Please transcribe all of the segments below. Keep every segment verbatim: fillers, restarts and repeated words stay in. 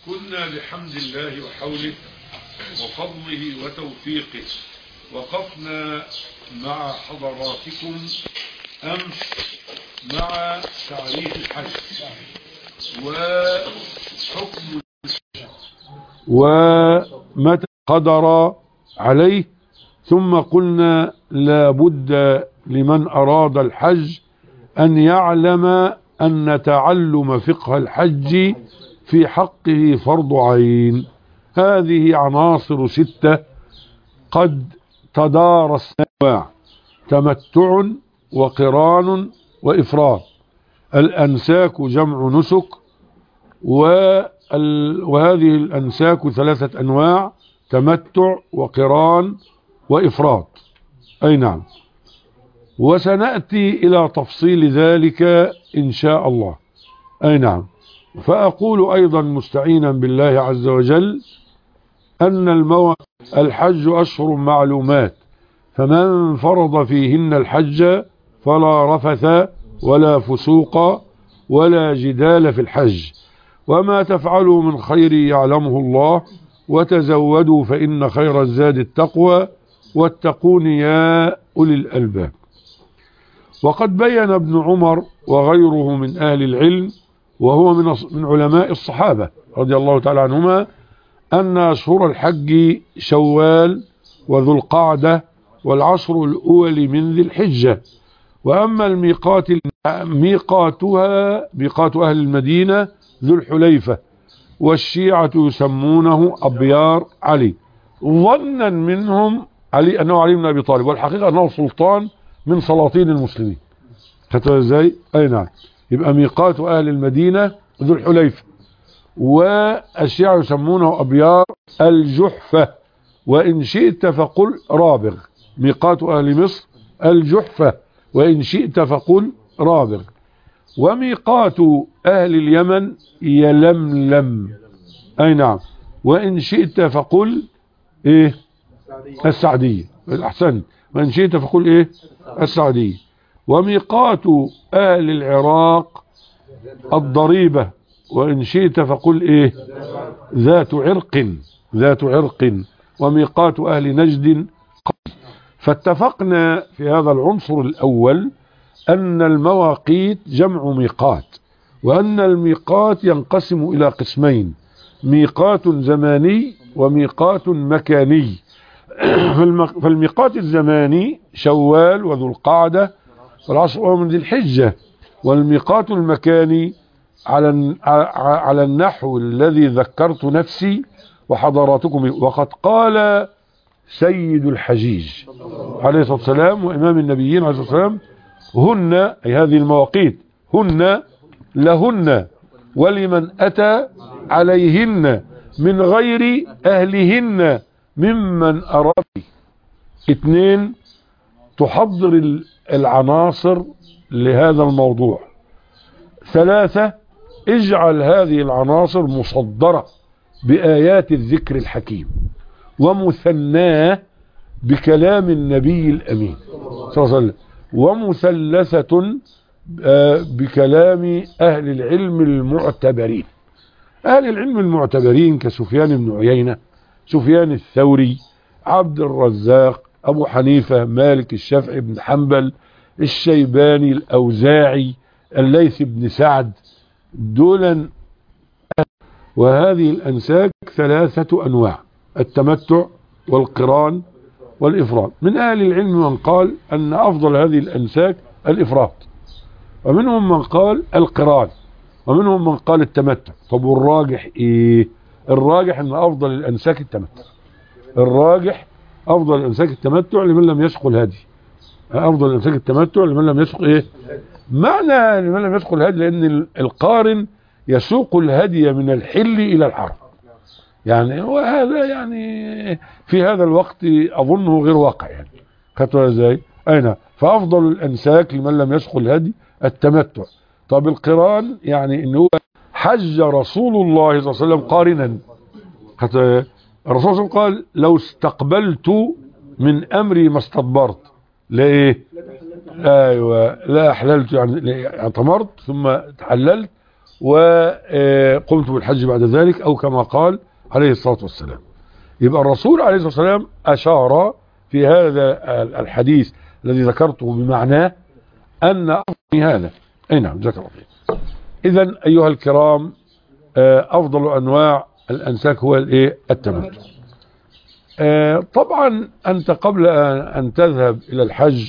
كنا بحمد الله وحوله وفضله وتوفيقه وقفنا مع حضراتكم أمس مع تعريف الحج وحكم ومتى قدر عليه، ثم قلنا لا بد لمن أراد الحج أن يعلم أن تعلم فقه الحج في حقه فرض عين. هذه عناصر ستة قد تدارسناها: تمتع وقران وإفراد. الأنساك جمع نسك، وهذه الأنساك ثلاثة أنواع: تمتع وقران وإفراد. أي نعم، وسنأتي إلى تفصيل ذلك إن شاء الله. أي نعم. فأقول أيضا مستعينا بالله عز وجل أن الموعد الحج أشهر معلومات، فمن فرض فيهن الحج فلا رفث ولا فسوق ولا جدال في الحج، وما تفعلوا من خير يعلمه الله، وتزودوا فإن خير الزاد التقوى واتقون يا أولي الألباب. وقد بين ابن عمر وغيره من أهل العلم، وهو من من علماء الصحابة رضي الله تعالى عنهما، أن أشهر الحج شوال وذو القعدة والعشر الأول من ذي الحجة. وأما الميقات ميقاتها ميقات أهل المدينة ذو الحليفة، والشيعة يسمونه أبيار علي، ظنا منهم علي أنه علي بن أبي طالب، والحقيقة أنه سلطان من سلاطين المسلمين. خدتوا ازاي؟ أي نعم. يبقى ميقات أهل المدينة ذو الحليفة، والشيعة يسمونه أبيار الجحفة، وإن شئت فقل رابغ. ميقات أهل مصر الجحفة، وإن شئت فقل رابغ. وميقات أهل اليمن يلملم. أي نعم. وإن شئت فقل إيه؟ السعدية. الأحسن. وإن شئت فقل إيه؟ السعدية. وميقات أهل العراق الضريبة، وإن شئت فقل إيه؟ ذات عرق. ذات عرق. وميقات أهل نجد. فاتفقنا في هذا العنصر الأول أن المواقيت جمع ميقات، وأن الميقات ينقسم إلى قسمين: ميقات زماني وميقات مكاني. فالميقات الزماني شوال وذو القعدة والعشر من ذي الحجة، والميقات المكاني على على النحو الذي ذكرت نفسي وحضراتكم. وقد قال سيد الحجيج عليه الصلاة والسلام وإمام النبيين عليه الصلاة والسلام: هن، أي هذه المواقيت، هن لهن ولمن أتى عليهن من غير أهلهن ممن أراد. اثنين، تحضر العناصر لهذا الموضوع. ثلاثة، اجعل هذه العناصر مصدرة بآيات الذكر الحكيم، ومثناه بكلام النبي الأمين صلى الله عليه وسلم، ومثلثة بكلام أهل العلم المعتبرين. أهل العلم المعتبرين كسفيان بن عيينة، سفيان الثوري، عبد الرزاق، أبو حنيفة، مالك، الشافعي بن حنبل، الشيباني، الأوزاعي، الليث بن سعد، دولا. وهذه الأنساك ثلاثة أنواع: التمتع والقران والإفراد. من أهل العلم من قال أن أفضل هذه الأنساك الإفراد، ومنهم من قال القران، ومنهم من قال التمتع. طب والراجح إيه؟ الراجح أن أفضل الأنساك التمتع. الراجح أفضل الأنساك التمتع لمن لم يسق الهدي. أفضل الأنساك التمتع لمن لم يسق إيه؟ معنى لمن لم يسق الهدي لأن القارن يسوق الهدي من الحل إلى الحرم، يعني وهذا يعني في هذا الوقت أظنه غير واقع. يعني خدتوا ازاي؟ أين؟ فأفضل الأنساك لمن لم يسق الهدي التمتع. طب القران يعني إن هو حج رسول الله صلى الله عليه وسلم قارنا. الرسول صلى الله عليه وسلم قال: لو استقبلت من أمري ما استدبرت. لا إيه؟ أيوة، لا أحللت، يعني اعتمرت ثم تحللت وقمت بالحج بعد ذلك، أو كما قال عليه الصلاة والسلام. يبقى الرسول عليه الصلاة والسلام أشار في هذا الحديث الذي ذكرته بمعناه أن أفضل هذا. أي نعم، جزاك الله خير. إذن أيها الكرام، أفضل أنواع الأنساك هو الإيه؟ التمتع. طبعا أنت قبل أن تذهب إلى الحج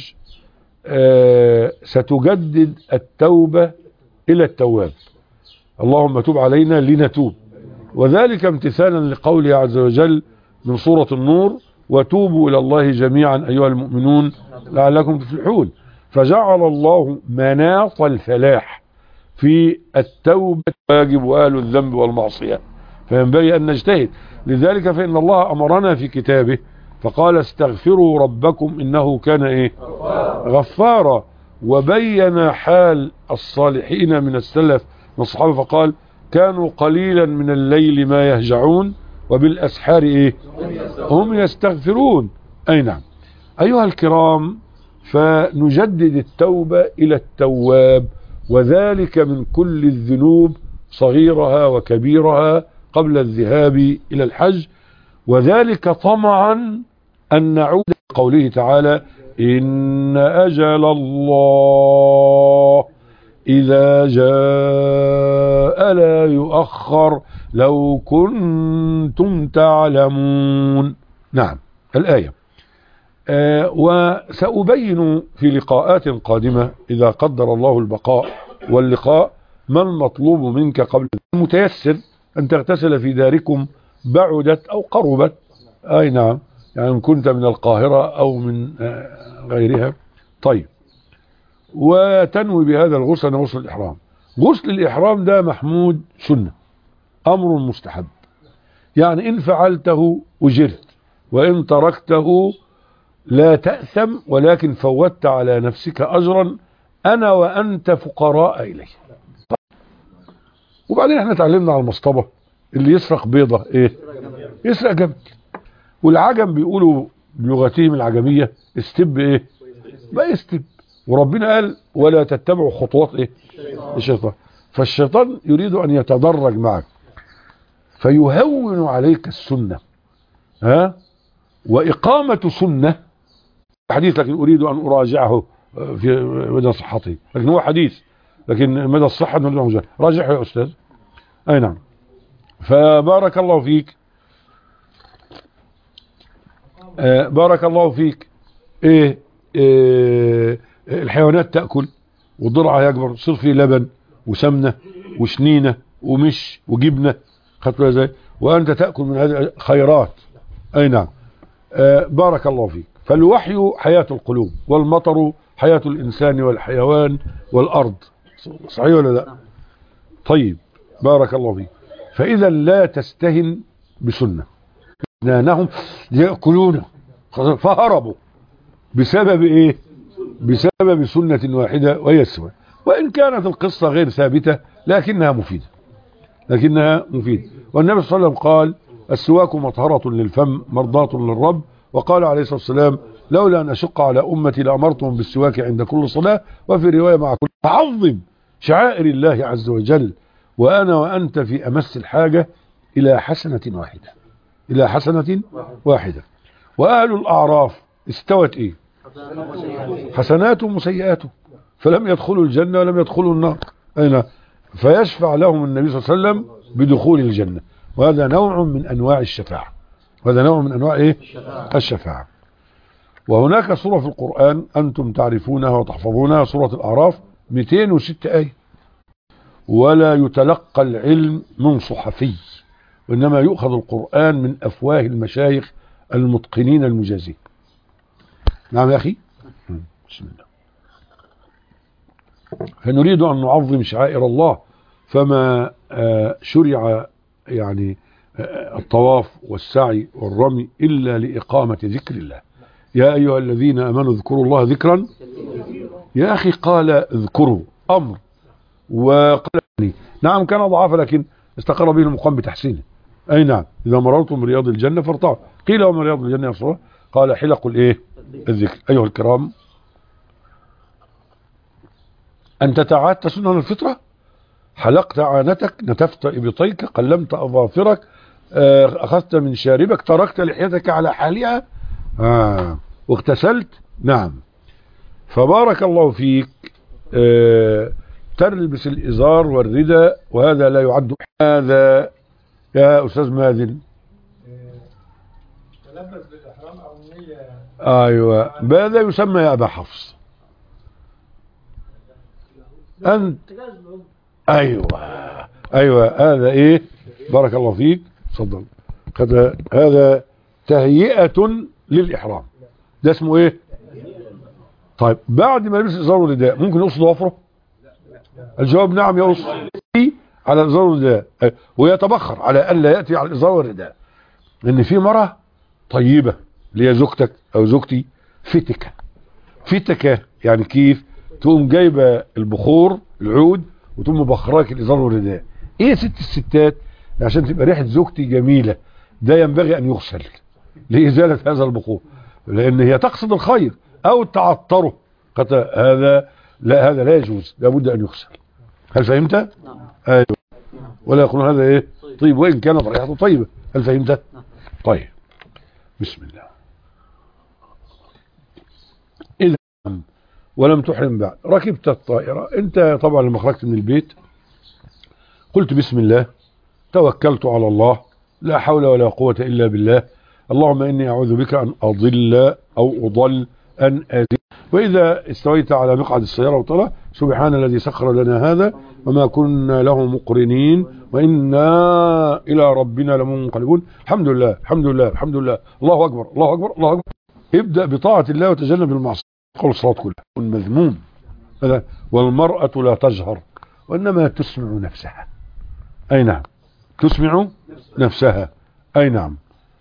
ستجدد التوبة إلى التواب. اللهم تب علينا لنتوب، وذلك امتثالا لقوله عز وجل من سورة النور: وتوبوا إلى الله جميعا أيها المؤمنون لعلكم تفلحون. فجعل الله مناط الفلاح في التوبة واجب وآل الذنب والمعصية، فينبغي أن نجتهد. لذلك فإن الله أمرنا في كتابه فقال: استغفروا ربكم إنه كان إيه؟ غفارا. وبين حال الصالحين من السلف من الصحابة فقال: كانوا قليلا من الليل ما يهجعون وبالأسحار إيه؟ هم يستغفرون. أي نعم. أيها الكرام، فنجدد التوبة إلى التواب، وذلك من كل الذنوب صغيرها وكبيرها قبل الذهاب إلى الحج، وذلك طمعا أن نعود لقوله تعالى: إن أجل الله إذا جاء لا يؤخر لو كنتم تعلمون. نعم، الآية. آه وسأبين في لقاءات قادمة إذا قدر الله البقاء واللقاء ما المطلوب منك قبل المتيسر أن تغتسل في داركم بعدت أو قربت. أي نعم، يعني إن كنت من القاهرة أو من آه غيرها. طيب، وتنوي بهذا الغسل غسل الإحرام. غسل الإحرام ده محمود سنة، أمر مستحب، يعني إن فعلته أجرت وإن تركته لا تأثم، ولكن فوتت على نفسك أجرا أنا وأنت فقراء إليه. وبعدين احنا تعلمنا على المصطبة: اللي يسرق بيضة ايه؟ يسرق جمل. والعجم بيقولوا بلغتهم العجمية استب ايه؟ ما يستب. وربنا قال: ولا تتبعوا خطوات ايه؟ الشيطان. فالشيطان يريد ان يتدرج معك فيهون عليك السنة، ها؟ وإقامة سنة حديث، لكن أريد أن أراجعه في مدى صحته، لكن هو حديث لكن مدى الصحة نريد راجعه يا أستاذ. أي نعم. فبارك الله فيك. آه بارك الله فيك. إيه, إيه الحيوانات تأكل والضرع يكبر، تصير فيه لبن وسمنة وشنينة ومش وجبنة، خدتوا ازاي؟ وأنت تأكل من هذه خيرات. أي نعم. آه بارك الله فيك. فالوحي حياة القلوب، والمطر حياة الإنسان والحيوان والأرض. صحيح ولا لا؟ طيب، بارك الله فيك. فإذا لا تستهن بسنة، لأنهم يأكلون فهربوا بسبب إيه؟ بسبب سنة واحدة وهي السواك. وإن كانت القصة غير ثابتة لكنها مفيدة، لكنها مفيدة. والنبي صلى الله عليه وسلم قال: السواك مطهرة للفم مرضاة للرب. وقال عليه الصلاة والسلام: لولا أن أشق على أمتي لأمرتهم بالسواك عند كل صلاة، وفي رواية مع كل. تعظم شعائر الله عز وجل، وأنا وأنت في أمس الحاجة إلى حسنة واحدة، إلى حسنة واحدة. وأهل الأعراف استوت إيه؟ حسناتهم وسيئاتهم، فلم يدخلوا الجنة ولم يدخلوا النار. أين؟ فيشفع لهم النبي صلى الله عليه وسلم بدخول الجنة، وهذا نوع من أنواع الشفاعة، وهذا نوع من أنواع إيه؟ الشفاعة. وهناك سورة في القرآن أنتم تعرفونها وتحفظونها، سورة الأعراف، مئتين وستة آية. ولا يتلقى العلم من صحفي، وإنما يؤخذ القرآن من أفواه المشايخ المتقنين المجازين. نعم يا أخي. بسم الله. فنريد أن نعظم شعائر الله، فما شرع يعني الطواف والسعي والرمي إلا لإقامة ذكر الله. يا أيها الذين آمنوا اذكروا الله ذكرا. يا أخي قال اذكروا أمر، وقال نعم كان ضعاف لكن استقر به المقام بتحسينه. أي نعم. إذا مررتم برياض الجنة فارتعوا. قيل وما رياض الجنة يا رسول الله؟ قال حلق الإيه؟ الذكر. أيها الكرام، أن تتعاد سنن الفطرة حلقت عانتك، نتفت إبطيك، قلمت أظافرك، أخذت من شاربك، تركت لحيتك على حالها، آه. واغتسلت. نعم. فبارك الله فيك. آه. تلبس الإزار والرداء، وهذا لا يعد. هذا يا أستاذ مازن تلبس بالإحرام أو النية. أيوة، ماذا يسمى يا أبا حفص؟ أنت أيوة أيوة هذا إيه؟ بارك الله فيك. تفضل. هذا هذا تهيئة للإحرام، ده اسمه إيه؟ طيب بعد ما يلبس إزار والرداء ممكن يقصد ضوافره؟ الجواب نعم، يقصد على الإزار والرداء، ويتبخر على ألا يأتي على الإزار والرداء. لأن في مرة طيبة اللي هي زوجتك أو زوجتي فتكة فتكة يعني كيف؟ تقوم جايبة البخور العود وتقوم مبخراك الإزار والرداء. إيه ست الستات؟ عشان تبقى ريحة زوجتي جميلة، ده ينبغي أن يغسل لإزالة هذا البخور، لأن هي تقصد الخير أو تعطره. هذا لا، هذا لا يجوز، لابد أن يغسل. هل فهمت؟ نعم. أيوه. ولا يقولون هذا إيه؟ طيب، وإن كانت ريحته طيبة. هل فهمت؟ طيب، بسم الله. إذا ولم تحرم بعد، ركبت الطائرة، أنت طبعا لما خرجت من البيت قلت بسم الله، توكلت على الله، لا حول ولا قوة إلا بالله، اللهم إني أعوذ بك أن أضل أو أضل أن أذل. وإذا استويت على مقعد السيارة وطلع سبحان الذي سخر لنا هذا وما كنا له مقرنين وإنا إلى ربنا لمنقلبون. الحمد لله الحمد لله الحمد لله، الله أكبر الله أكبر الله أكبر. ابدأ بطاعة الله وتجنب المعصية. قول الصلاة كلها المذموم. والمرأة لا تجهر وإنما تسمع نفسها. أي نعم، تسمع نفسها. أي نعم.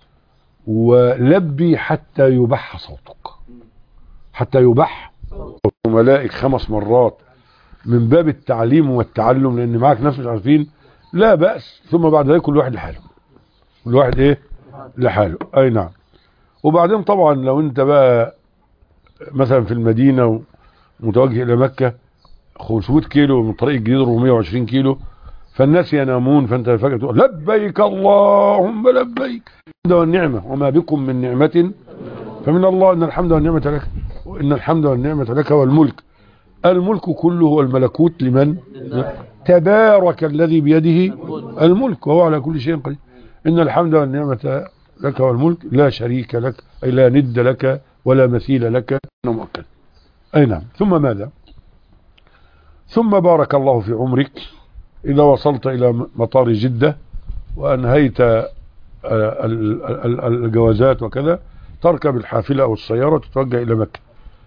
ولبي حتى يبح صوتك، حتى يبح ملائك خمس مرات من باب التعليم والتعلم، لأن معك ناس مش عارفين، لا بأس. ثم بعد ذلك كل واحد لحاله، كل واحد إيه لحاله. أي نعم. وبعدين طبعا لو أنت بقى مثلا في المدينة ومتوجه إلى مكة خمسمائة كيلو من الطريق الجديد أربعمائة وعشرين كيلو، فالناس ينامون، فانت فجأة تقول لبيك اللهم لبيك والنعمة وما بكم من نعمة فمن الله، ان الحمد والنعمة لك، وان الحمد والنعمة لك والملك. الملك كله والملكوت لمن؟ تبارك الذي بيده الملك وهو على كل شيء قدير. ان الحمد والنعمة لك والملك لا شريك لك، اي لا ند لك ولا مثيل لك. مؤكد. اي نعم. ثم ماذا؟ ثم بارك الله في عمرك إذا وصلت إلى مطار جدة وأنهيت الجوازات وكذا، تركب الحافلة أو السيارة تتوجه إلى مكة،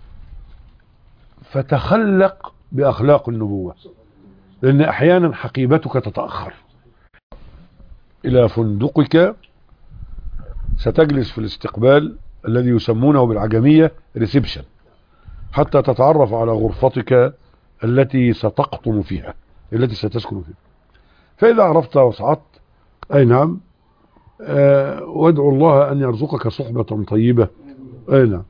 فتخلق بأخلاق النبوة، لأن أحيانا حقيبتك تتأخر إلى فندقك. ستجلس في الاستقبال الذي يسمونه بالعجمية ريسبشن حتى تتعرف على غرفتك التي ستقطن فيها، التي ستسكن فيها. فإذا عرفت وصعدت، أي نعم، أه وادعو الله أن يرزقك صحبة طيبة. أي نعم.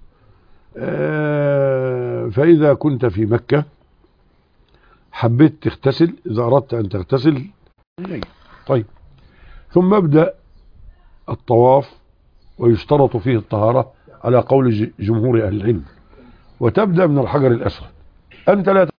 أه فإذا كنت في مكة حبيت تغتسل، إذا أردت أن تغتسل طيب، ثم ابدأ الطواف، ويشترط فيه الطهارة على قول جمهور أهل العلم، وتبدأ من الحجر الأسود. أنت لا